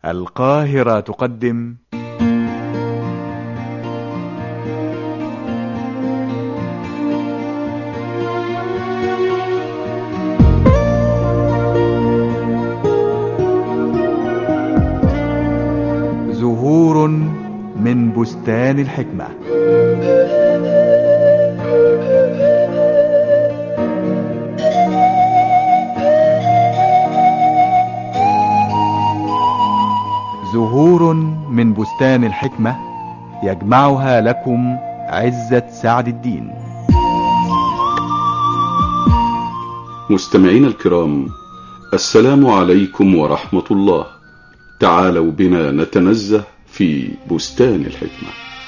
القاهرة تقدم زهور من بستان الحكمة. زهور من بستان الحكمة يجمعها لكم عزت سعد الدين. مستمعين الكرام، السلام عليكم ورحمة الله. تعالوا بنا نتنزه في بستان الحكمة.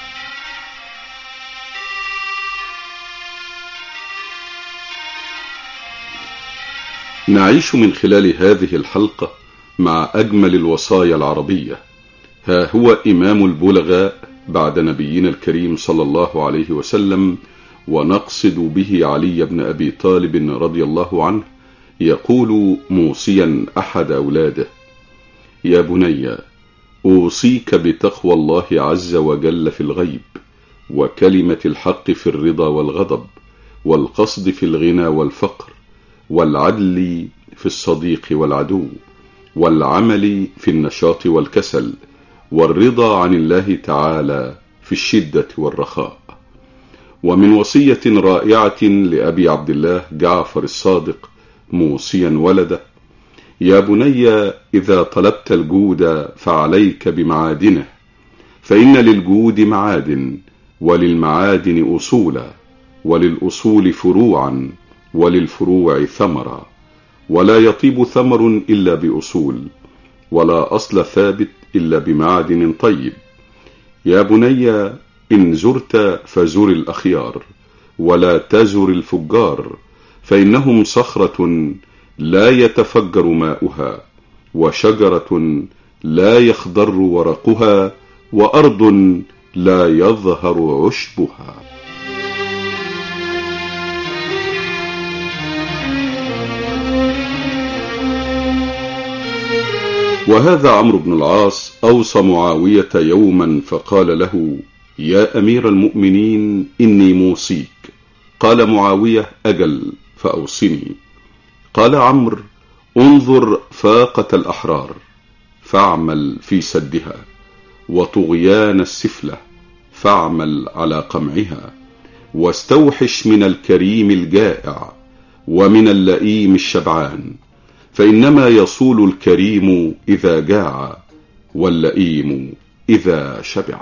نعيش من خلال هذه الحلقة مع أجمل الوصايا العربية. ها هو إمام البلغاء بعد نبينا الكريم صلى الله عليه وسلم، ونقصد به علي بن أبي طالب رضي الله عنه، يقول موصيا أحد أولاده: يا بني، أوصيك بتقوى الله عز وجل في الغيب، وكلمة الحق في الرضا والغضب، والقصد في الغنى والفقر، والعدل في الصديق والعدو، والعمل في النشاط والكسل، والرضا عن الله تعالى في الشدة والرخاء. ومن وصية رائعة لأبي عبد الله جعفر الصادق موصيا ولده: يا بني، إذا طلبت الجود فعليك بمعادنه، فإن للجود معادن، وللمعادن أصولا، وللأصول فروعا، وللفروع ثمرا، ولا يطيب ثمر إلا بأصول، ولا أصل ثابت إلا بمعادن طيب. يا بني، إن زرت فزر الأخيار، ولا تزر الفجار، فإنهم صخرة لا يتفجر ماؤها، وشجرة لا يخضر ورقها، وأرض لا يظهر عشبها. وهذا عمرو بن العاص أوصى معاوية يوما فقال له: يا أمير المؤمنين، إني موصيك. قال معاوية: أجل، فأوصني. قال عمرو: انظر فاقة الأحرار، فاعمل في سدها، وطغيان السفلة، فاعمل على قمعها، واستوحش من الكريم الجائع، ومن اللئيم الشبعان، فإنما يصول الكريم إذا جاع، واللئيم إذا شبع.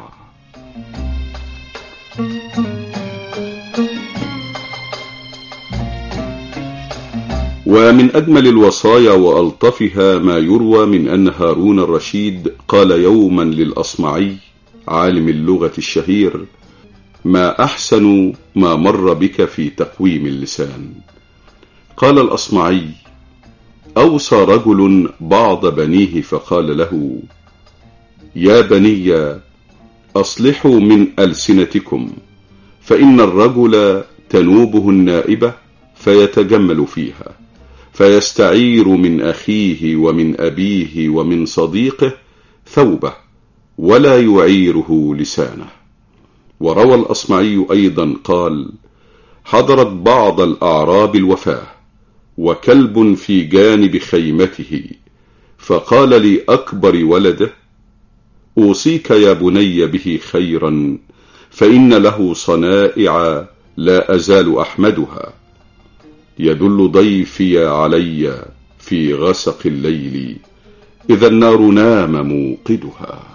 ومن أجمل الوصايا وألطفها ما يروى من أن هارون الرشيد قال يوما للأصمعي عالم اللغة الشهير: ما أحسن ما مر بك في تقويم اللسان. قال الأصمعي: أوصى رجل بعض بنيه فقال له: يا بني، أصلحوا من ألسنتكم، فإن الرجل تنوبه النائبة فيتجمل فيها، فيستعير من أخيه ومن أبيه ومن صديقه ثوبه، ولا يعيره لسانه. وروى الأصمعي أيضا قال: حضرت بعض الأعراب الوفاة، وكلب في جانب خيمته، فقال لأكبر ولده: أوصيك يا بني به خيرا، فإن له صنائع لا أزال أحمدها، يدل ضيفي علي في غسق الليل، إذا النار نام موقدها.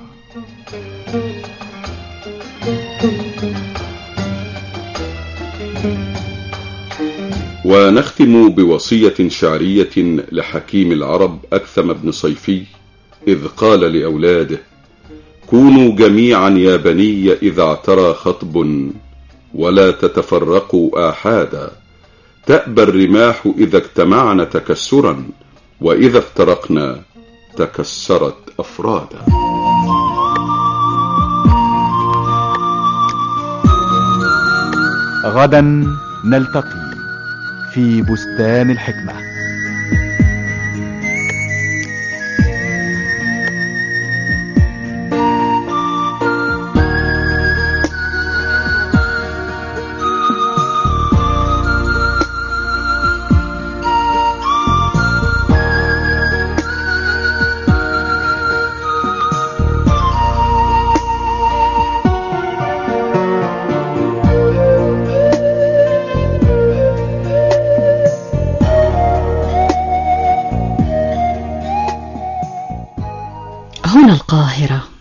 ونختم بوصية شعرية لحكيم العرب أكثم بن صيفي، إذ قال لأولاده: كونوا جميعا يا بني إذا اعترى خطب، ولا تتفرقوا آحادا، تأبى الرماح إذا اجتمعنا تكسرا، وإذا افترقنا تكسرت أفرادا. غدا نلتقي في بستان الحكمة. من القاهرة.